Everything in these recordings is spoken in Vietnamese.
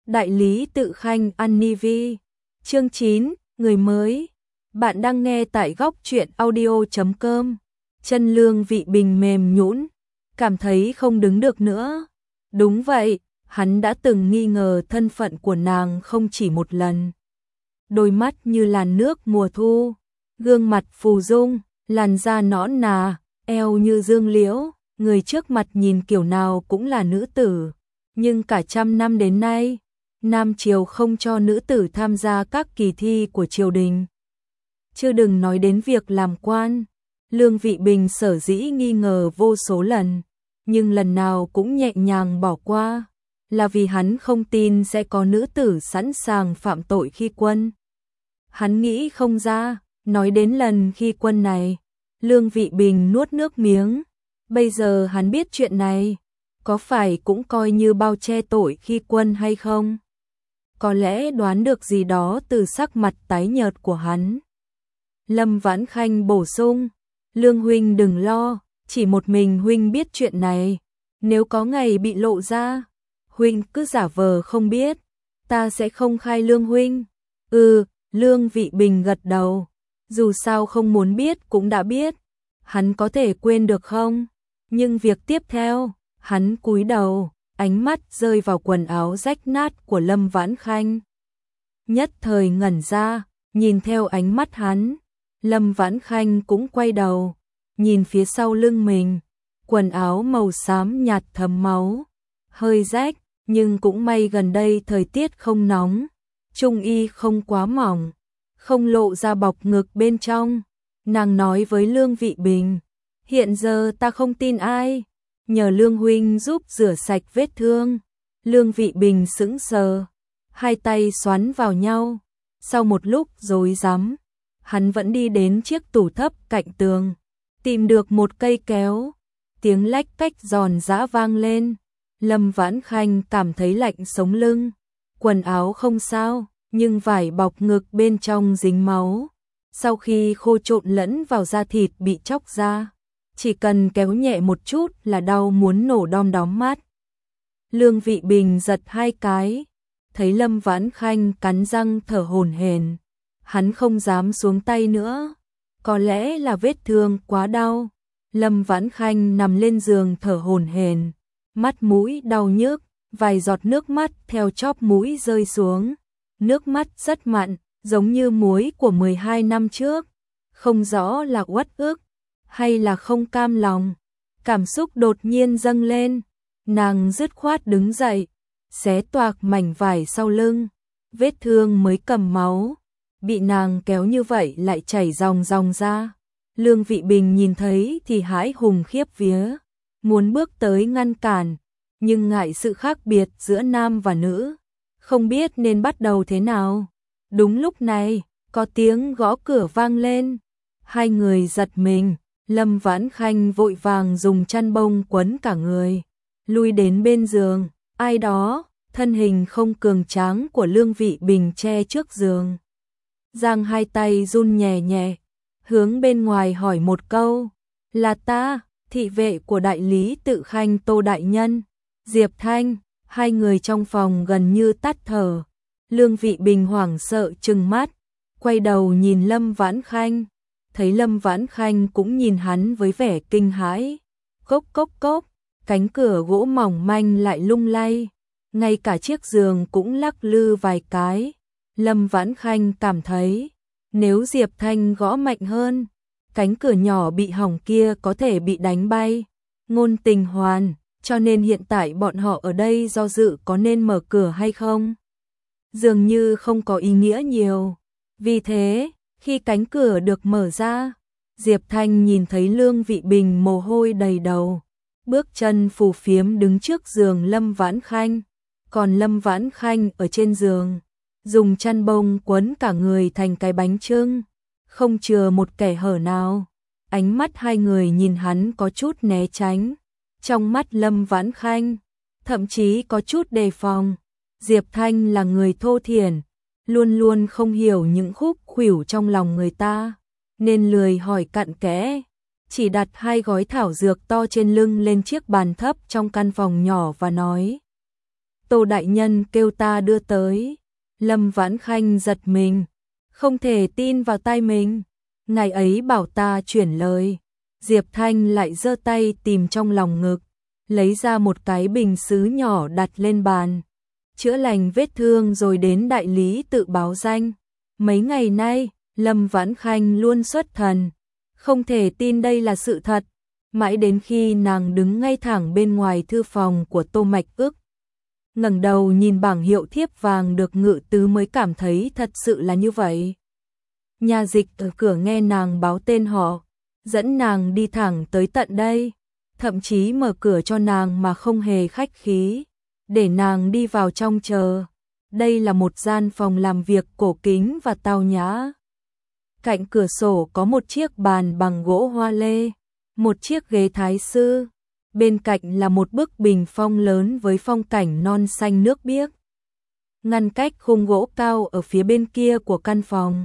Đại lý tự khanh Anivi. Chương 9, người mới. Bạn đang nghe tại góc truyện audio.com. Chân Lương Vị Bình mềm nhũn, cảm thấy không đứng được nữa. Đúng vậy, hắn đã từng nghi ngờ thân phận của nàng không chỉ một lần. Đôi mắt như làn nước mùa thu, gương mặt phù dung, làn da nõn nà, eo như dương liễu, người trước mặt nhìn kiểu nào cũng là nữ tử. Nhưng cả trăm năm đến nay, Nam Triều không cho nữ tử tham gia các kỳ thi của triều đình. Chưa đừng nói đến việc làm quan. Lương Vị Bình sở dĩ nghi ngờ vô số lần, nhưng lần nào cũng nhẹ nhàng bỏ qua, là vì hắn không tin sẽ có nữ tử sẵn sàng phạm tội khi quân. Hắn nghĩ không ra, nói đến lần khi quân này, Lương Vị Bình nuốt nước miếng. Bây giờ hắn biết chuyện này, có phải cũng coi như bao che tội khi quân hay không? Có lẽ đoán được gì đó từ sắc mặt tái nhợt của hắn. Lâm Vãn Khanh bổ sung, Lương huynh đừng lo, chỉ một mình huynh biết chuyện này. Nếu có ngày bị lộ ra, huynh cứ giả vờ không biết, ta sẽ không khai Lương huynh. Lương Vị Bình gật đầu, dù sao không muốn biết cũng đã biết, hắn có thể quên được không? Nhưng việc tiếp theo, hắn cúi đầu, ánh mắt rơi vào quần áo rách nát của Lâm Vãn Khanh. Nhất thời ngẩn ra, nhìn theo ánh mắt hắn, Lâm Vãn Khanh cũng quay đầu, nhìn phía sau lưng mình, quần áo màu xám nhạt thấm máu, hơi rách, nhưng cũng may gần đây thời tiết không nóng, trung y không quá mỏng, không lộ ra bọc ngực bên trong. Nàng nói với Lương Vị Bình, hiện giờ ta không tin ai, nhờ Lương huynh giúp rửa sạch vết thương. Lương Vị Bình sững sờ, hai tay xoắn vào nhau, sau một lúc rối rắm, hắn vẫn đi đến chiếc tủ thấp cạnh tường, tìm được một cây kéo, tiếng lách cách giòn giã vang lên. Lâm Vãn Khanh cảm thấy lạnh sống lưng, quần áo không sao, nhưng vải bọc ngực bên trong dính máu, sau khi khô trộn lẫn vào da thịt bị chóc ra, chỉ cần kéo nhẹ một chút là đau muốn nổ đom đóm mắt. Lương Vị Bình giật hai cái, thấy Lâm Vãn Khanh cắn răng thở hổn hển, hắn không dám xuống tay nữa, có lẽ là vết thương quá đau. Lâm Vãn Khanh nằm lên giường thở hổn hển, mắt mũi đau nhức, vài giọt nước mắt theo chóp mũi rơi xuống, nước mắt rất mặn, giống như muối của 12 năm trước, không rõ là uất ức hay là không cam lòng. Cảm xúc đột nhiên dâng lên, nàng dứt khoát đứng dậy, xé toạc mảnh vải sau lưng, vết thương mới cầm máu, bị nàng kéo như vậy lại chảy ròng ròng ra. Lương Vị Bình nhìn thấy thì hãi hùng khiếp vía, muốn bước tới ngăn cản, nhưng ngại sự khác biệt giữa nam và nữ, không biết nên bắt đầu thế nào. Đúng lúc này, có tiếng gõ cửa vang lên, hai người giật mình. Lâm Vãn Khanh vội vàng dùng chăn bông quấn cả người, lui đến bên giường, ai đó, thân hình không cường tráng của Lương Vị Bình che trước giường. Giang hai tay run nhẹ nhẹ, hướng bên ngoài hỏi một câu, là ta, thị vệ của đại lý tự khanh Tô đại nhân, Diệp Thanh. Hai người trong phòng gần như tắt thở. Lương Vị Bình hoảng sợ trừng mắt, quay đầu nhìn Lâm Vãn Khanh, thấy Lâm Vãn Khanh cũng nhìn hắn với vẻ kinh hãi. Cốc cốc cốc, cánh cửa gỗ mỏng manh lại lung lay, ngay cả chiếc giường cũng lắc lư vài cái. Lâm Vãn Khanh cảm thấy, nếu Diệp Thanh gõ mạnh hơn, cánh cửa nhỏ bị hỏng kia có thể bị đánh bay. Ngôn Tình Hoàn, cho nên hiện tại bọn họ ở đây do dự có nên mở cửa hay không. Dường như không có ý nghĩa nhiều. Vì thế, khi cánh cửa được mở ra, Diệp Thanh nhìn thấy Lương Vị Bình mồ hôi đầy đầu, bước chân phù phiếm đứng trước giường Lâm Vãn Khanh, còn Lâm Vãn Khanh ở trên giường, dùng chăn bông quấn cả người thành cái bánh chưng, không chừa một kẻ hở nào. Ánh mắt hai người nhìn hắn có chút né tránh, trong mắt Lâm Vãn Khanh thậm chí có chút đề phòng. Diệp Thanh là người thô thiển, luôn luôn không hiểu những khúc khuỷu trong lòng người ta, nên lười hỏi cặn kẽ, chỉ đặt hai gói thảo dược to trên lưng lên chiếc bàn thấp trong căn phòng nhỏ và nói, Tô đại nhân kêu ta đưa tới. Lâm Vãn Khanh giật mình, không thể tin vào tai mình. Ngài ấy bảo ta chuyển lời. Diệp Thanh lại giơ tay tìm trong lòng ngực, lấy ra một cái bình sứ nhỏ đặt lên bàn. Chữa lành vết thương rồi đến đại lý tự báo danh. Mấy ngày nay, Lâm Vãn Khanh luôn xuất thần, không thể tin đây là sự thật. Mãi đến khi nàng đứng ngay thẳng bên ngoài thư phòng của Tô Mạch Ức, ngẩng đầu nhìn bảng hiệu thiếp vàng được ngự tứ mới cảm thấy thật sự là như vậy. Nhà dịch ở cửa nghe nàng báo tên họ, dẫn nàng đi thẳng tới tận đây, thậm chí mở cửa cho nàng mà không hề khách khí, để nàng đi vào trong chờ. Đây là một gian phòng làm việc cổ kính và tao nhã. Cạnh cửa sổ có một chiếc bàn bằng gỗ hoa lê, một chiếc ghế thái sư, bên cạnh là một bức bình phong lớn với phong cảnh non xanh nước biếc. Ngăn cách khung gỗ cao ở phía bên kia của căn phòng.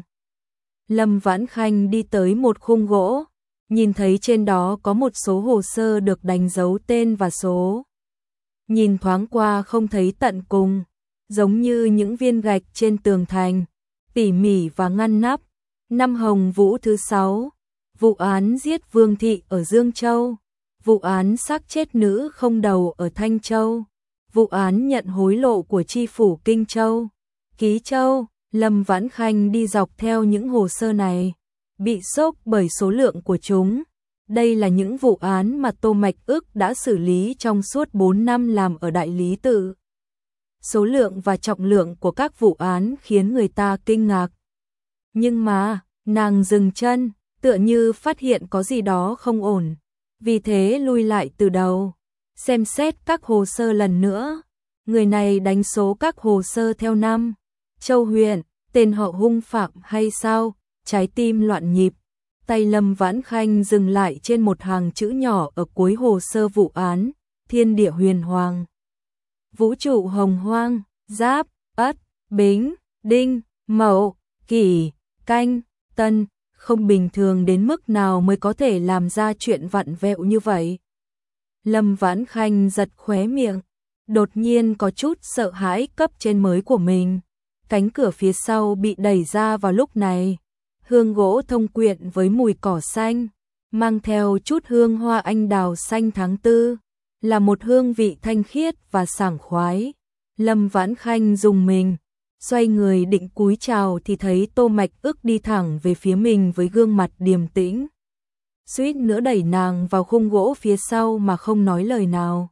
Lâm Vãn Khanh đi tới một khung gỗ, nhìn thấy trên đó có một số hồ sơ được đánh dấu tên và số. Nhìn thoáng qua không thấy tận cùng, giống như những viên gạch trên tường thành, tỉ mỉ và ngăn nắp. Năm Hồng Vũ thứ 6, vụ án giết Vương Thị ở Dương Châu, vụ án xác chết nữ không đầu ở Thanh Châu, vụ án nhận hối lộ của chi phủ Kinh Châu, Ký Châu. Lâm Vãn Khanh đi dọc theo những hồ sơ này, bị sốc bởi số lượng của chúng. Đây là những vụ án mà Tô Mạch Ức đã xử lý trong suốt 4 năm làm ở đại lý tự. Số lượng và trọng lượng của các vụ án khiến người ta kinh ngạc. Nhưng mà, nàng dừng chân, tựa như phát hiện có gì đó không ổn, vì thế lui lại từ đầu, xem xét các hồ sơ lần nữa. Người này đánh số các hồ sơ theo năm, châu huyện, tên họ hung phạm hay sao? Trái tim loạn nhịp, tay Lâm Vãn Khanh dừng lại trên một hàng chữ nhỏ ở cuối hồ sơ vụ án: Thiên địa huyền hoàng, vũ trụ hồng hoang, Giáp, Ất, Bính, Đinh, Mậu, Kỷ, Canh, Tân. Không bình thường đến mức nào mới có thể làm ra chuyện vặn vẹo như vậy? Lâm Vãn Khanh giật khóe miệng, đột nhiên có chút sợ hãi cấp trên mới của mình. Cánh cửa phía sau bị đẩy ra vào lúc này, hương gỗ thông quyện với mùi cỏ xanh, mang theo chút hương hoa anh đào xanh tháng tư, là một hương vị thanh khiết và sảng khoái. Lâm Vãn Khanh rùng mình, xoay người định cúi chào thì thấy Tô Mạch Ức đi thẳng về phía mình với gương mặt điềm tĩnh, suýt nữa đẩy nàng vào khung gỗ phía sau mà không nói lời nào.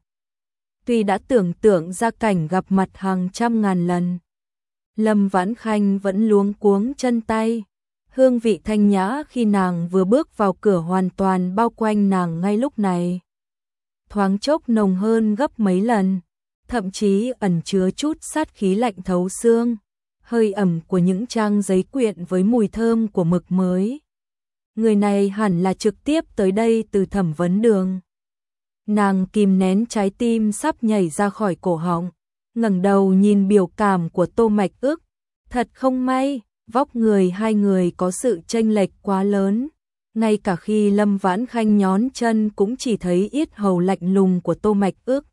Tuy đã tưởng tượng ra cảnh gặp mặt hàng trăm ngàn lần, Lâm Vãn Khanh vẫn luống cuống chân tay. Hương vị thanh nhã khi nàng vừa bước vào cửa hoàn toàn bao quanh nàng ngay lúc này. Thoáng chốc nồng hơn gấp mấy lần, thậm chí ẩn chứa chút sát khí lạnh thấu xương, hơi ẩm của những trang giấy quyện với mùi thơm của mực mới. Người này hẳn là trực tiếp tới đây từ thẩm vấn đường. Nàng kìm nén trái tim sắp nhảy ra khỏi cổ họng, ngẩng đầu nhìn biểu cảm của Tô Mạch Ức. Thật không may, vóc người hai người có sự chênh lệch quá lớn. Ngay cả khi Lâm Vãn Khanh nhón chân cũng chỉ thấy yết hầu lạnh lùng của Tô Mạch Ức.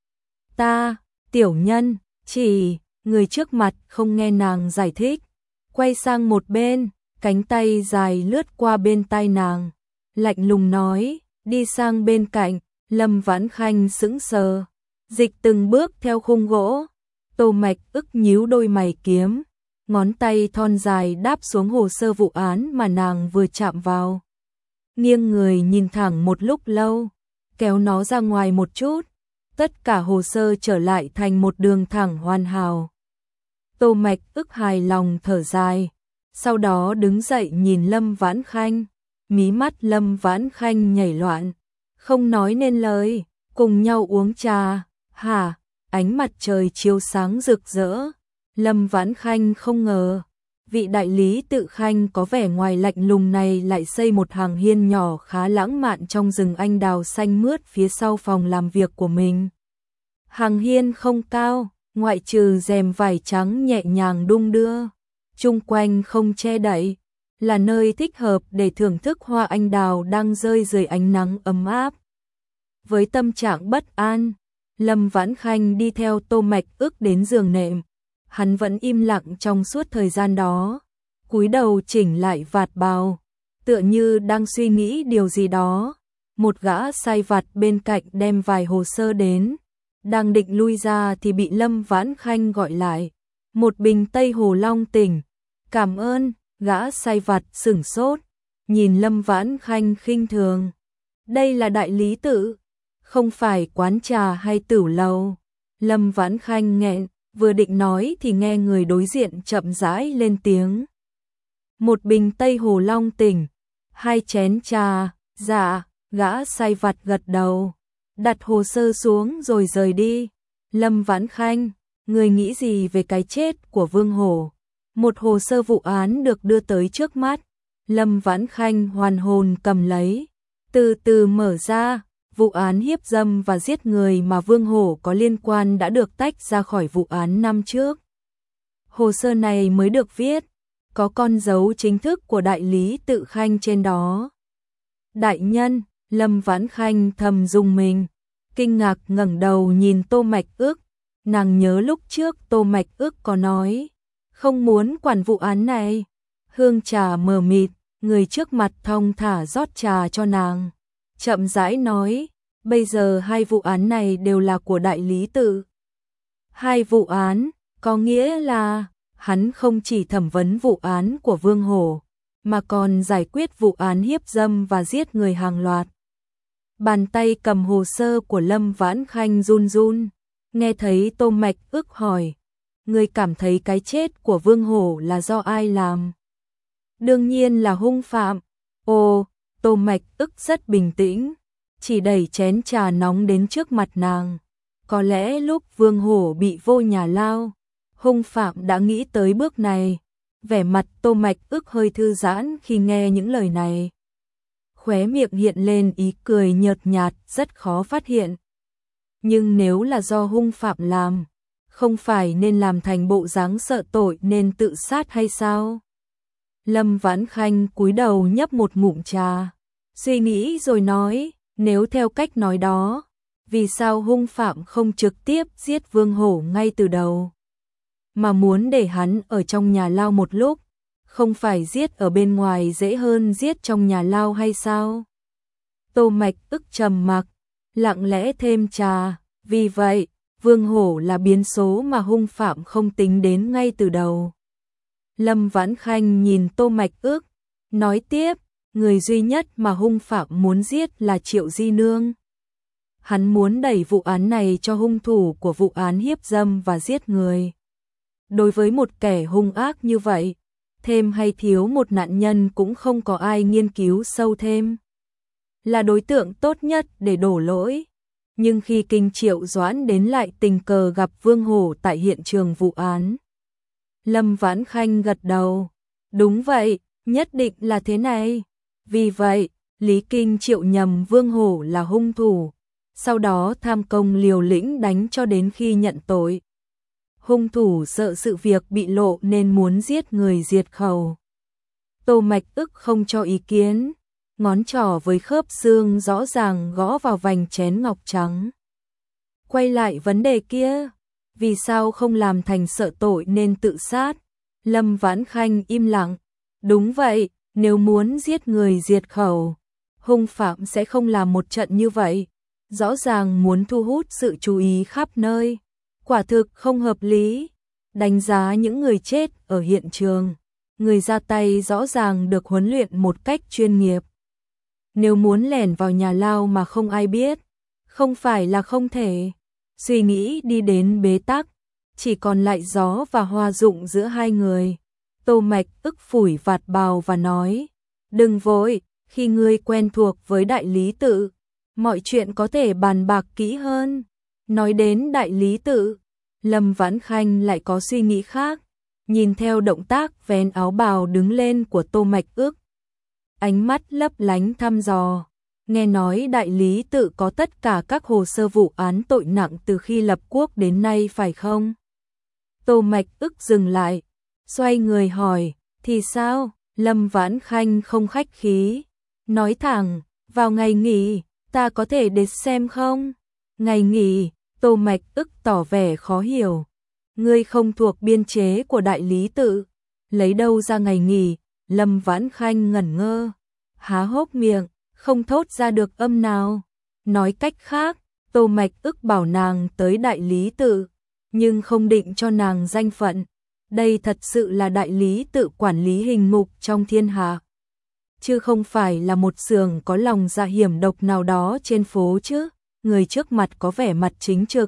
Ta, tiểu nhân, chỉ, người trước mặt không nghe nàng giải thích. Quay sang một bên, cánh tay dài lướt qua bên tai nàng. Lạnh lùng nói, đi sang bên cạnh. Lâm Vãn Khanh sững sờ, dịch từng bước theo khung gỗ. Tô Mạch Ức nhíu đôi mày kiếm, ngón tay thon dài đáp xuống hồ sơ vụ án mà nàng vừa chạm vào. Nghiêng người nhìn thẳng một lúc lâu, kéo nó ra ngoài một chút, tất cả hồ sơ trở lại thành một đường thẳng hoàn hảo. Tô Mạch Ức hài lòng thở dài, sau đó đứng dậy nhìn Lâm Vãn Khanh, mí mắt Lâm Vãn Khanh nhảy loạn, không nói nên lời. Cùng nhau uống trà, hả? Ánh mặt trời chiếu sáng rực rỡ. Lâm Vãn Khanh không ngờ, vị đại lý tự Khanh có vẻ ngoài lạnh lùng này lại xây một hàng hiên nhỏ khá lãng mạn trong rừng anh đào xanh mướt phía sau phòng làm việc của mình. Hàng hiên không cao, ngoại trừ rèm vải trắng nhẹ nhàng đung đưa, chung quanh không che đậy, là nơi thích hợp để thưởng thức hoa anh đào đang rơi dưới ánh nắng ấm áp. Với tâm trạng bất an, Lâm Vãn Khanh đi theo Tô Mạch Ước đến giường nệm. Hắn vẫn im lặng trong suốt thời gian đó, cúi đầu chỉnh lại vạt bào, tựa như đang suy nghĩ điều gì đó. Một gã sai vặt bên cạnh đem vài hồ sơ đến, đang định lui ra thì bị Lâm Vãn Khanh gọi lại. Một bình Tây Hồ Long tỉnh. Cảm ơn. Gã sai vặt sửng sốt, nhìn Lâm Vãn Khanh khinh thường. Đây là đại lý tự, không phải quán trà hay tửu lầu. Lâm Vãn Khanh nghẹn, vừa định nói thì nghe người đối diện chậm rãi lên tiếng. Một bình Tây Hồ Long tỉnh, 2 chén trà. Dạ. Gã sai vặt gật đầu, đặt hồ sơ xuống rồi rời đi. Lâm Vãn Khanh, người nghĩ gì về cái chết của Vương Hổ? Một hồ sơ vụ án được đưa tới trước mắt. Lâm Vãn Khanh hoàn hồn cầm lấy, từ từ mở ra. Vụ án hiếp dâm và giết người mà Vương Hổ có liên quan đã được tách ra khỏi vụ án năm trước. Hồ sơ này mới được viết, có con dấu chính thức của đại lý tự Khanh trên đó. Đại nhân, Lâm Vãn Khanh thầm rùng mình, kinh ngạc ngẩng đầu nhìn Tô Mạch Ước. Nàng nhớ lúc trước Tô Mạch Ước có nói không muốn quản vụ án này. Hương trà mờ mịt, người trước mặt thong thả rót trà cho nàng, chậm rãi nói, bây giờ 2 vụ án này đều là của đại lý tự. 2 vụ án, có nghĩa là hắn không chỉ thẩm vấn vụ án của Vương Hổ, mà còn giải quyết vụ án hiếp dâm và giết người hàng loạt. Bàn tay cầm hồ sơ của Lâm Vãn Khanh run run, nghe thấy Tô Mạch Ước hỏi, người cảm thấy cái chết của Vương Hổ là do ai làm? Đương nhiên là hung phạm. Ồ, Tô Mạch Ước rất bình tĩnh, chỉ đẩy chén trà nóng đến trước mặt nàng. Có lẽ lúc Vương Hổ bị vô nhà lao, hung phạm đã nghĩ tới bước này. Vẻ mặt Tô Mạch Ước hơi thư giãn khi nghe những lời này. Khóe miệng hiện lên ý cười nhợt nhạt rất khó phát hiện. Nhưng nếu là do hung phạm làm, không phải nên làm thành bộ dáng sợ tội nên tự sát hay sao? Lâm Vãn Khanh cúi đầu nhấp một ngụm trà, suy nghĩ rồi nói, nếu theo cách nói đó, vì sao hung phạm không trực tiếp giết Vương Hổ ngay từ đầu, mà muốn để hắn ở trong nhà lao một lúc? Không phải giết ở bên ngoài dễ hơn giết trong nhà lao hay sao? Tô Mạch Ước trầm mặc, lặng lẽ thêm trà, vì vậy, Vương Hổ là biến số mà hung phạm không tính đến ngay từ đầu. Lâm Vãn Khanh nhìn Tô Mạch Ước, nói tiếp, người duy nhất mà hung phạm muốn giết là Triệu Di Nương. Hắn muốn đẩy vụ án này cho hung thủ của vụ án hiếp dâm và giết người. Đối với một kẻ hung ác như vậy, thêm hay thiếu một nạn nhân cũng không có ai nghiên cứu sâu thêm. Là đối tượng tốt nhất để đổ lỗi. Nhưng khi Kinh Triệu Doãn đến lại tình cờ gặp Vương Hổ tại hiện trường vụ án. Lâm Vãn Khanh gật đầu. Đúng vậy, nhất định là thế này. Vì vậy, Lý Kinh Triệu nhầm Vương Hổ là hung thủ. Sau đó tham công liều lĩnh đánh cho đến khi nhận tội. Hung thủ sợ sự việc bị lộ nên muốn giết người diệt khẩu. Tô Mạch Ước không cho ý kiến, ngón trỏ với khớp xương rõ ràng gõ vào vành chén ngọc trắng. Quay lại vấn đề kia, vì sao không làm thành sợ tội nên tự sát? Lâm Vãn Khanh im lặng. Đúng vậy, nếu muốn giết người diệt khẩu, hung phạm sẽ không làm một trận như vậy. Rõ ràng muốn thu hút sự chú ý khắp nơi. Quả thực không hợp lý. Đánh giá những người chết ở hiện trường, người ra tay rõ ràng được huấn luyện một cách chuyên nghiệp. Nếu muốn lẻn vào nhà lao mà không ai biết, không phải là không thể. Suy nghĩ đi đến bế tắc, chỉ còn lại Gió và Hoa Dụng giữa hai người. Tô Mạch Ước phủi vạt bào và nói, đừng vội, khi ngươi quen thuộc với đại lý tự, mọi chuyện có thể bàn bạc kỹ hơn. Nói đến đại lý tự, Lâm Vãn Khanh lại có suy nghĩ khác, nhìn theo động tác vén áo bào đứng lên của Tô Mạch Ước. Ánh mắt lấp lánh thăm dò, nghe nói đại lý tự có tất cả các hồ sơ vụ án tội nặng từ khi lập quốc đến nay phải không? Tô Mạch Ước dừng lại, xoay người hỏi, thì sao? Lâm Vãn Khanh không khách khí, nói thẳng, vào ngày nghỉ, ta có thể đến xem không? Ngày nghỉ, Tô Mạch Ức tỏ vẻ khó hiểu. Ngươi không thuộc biên chế của đại lý tự, lấy đâu ra ngày nghỉ? Lâm Vãn Khanh ngẩn ngơ, há hốc miệng, không thốt ra được âm nào. Nói cách khác, Tô Mạch Ức bảo nàng tới đại lý tự, nhưng không định cho nàng danh phận. Đây thật sự là đại lý tự quản lý hình mục trong thiên hạ, chứ không phải là một xưởng có lòng dạ hiểm độc nào đó trên phố chứ. Người trước mặt có vẻ mặt chính trực,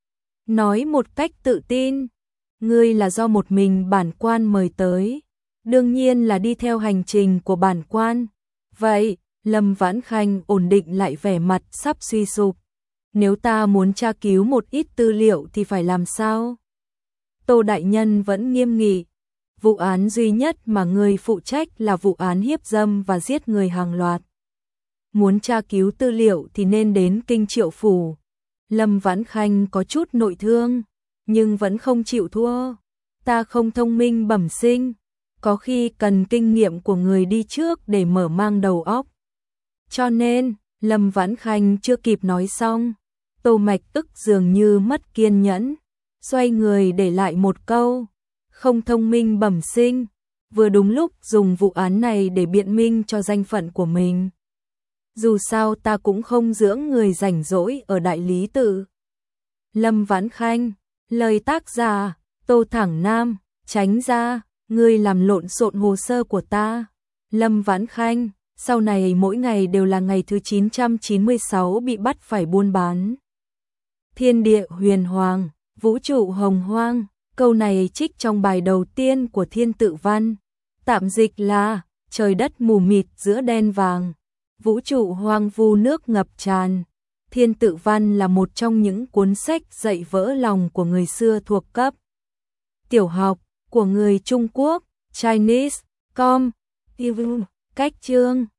nói một cách tự tin, ngươi là do một mình bản quan mời tới, đương nhiên là đi theo hành trình của bản quan. Vậy, Lâm Vãn Khanh ổn định lại vẻ mặt sắp suy sụp. Nếu ta muốn tra cứu một ít tư liệu thì phải làm sao? Tô đại nhân vẫn nghiêm nghị. Vụ án duy nhất mà người phụ trách là vụ án hiếp dâm và giết người hàng loạt. Muốn tra cứu tư liệu thì nên đến Kinh Triệu phủ. Lâm Vãn Khanh có chút nội thương, nhưng vẫn không chịu thua. Ta không thông minh bẩm sinh, có khi cần kinh nghiệm của người đi trước để mở mang đầu óc. Cho nên, Lâm Vãn Khanh chưa kịp nói xong, Tô Mạch Ức dường như mất kiên nhẫn, xoay người để lại một câu, không thông minh bẩm sinh, vừa đúng lúc dùng vụ án này để biện minh cho danh phận của mình. Dù sao ta cũng không dưỡng người rảnh rỗi ở đại lý tự. Lâm Vãn Khanh, lời tác giả, Tô Thẳng Nam, tránh ra, ngươi làm lộn xộn hồ sơ của ta. Lâm Vãn Khanh, sau này mỗi ngày đều là ngày thứ 996 bị bắt phải buôn bán. Thiên địa huyền hoàng, vũ trụ hồng hoang, câu này trích trong bài đầu tiên của Thiên Tự Văn. Tạm dịch là, trời đất mù mịt giữa đen vàng, vũ trụ hoang vu nước ngập tràn. Thiên Tự Văn là một trong những cuốn sách dạy vỡ lòng của người xưa thuộc cấp tiểu học của người Trung Quốc, Chinese, Com, cách chương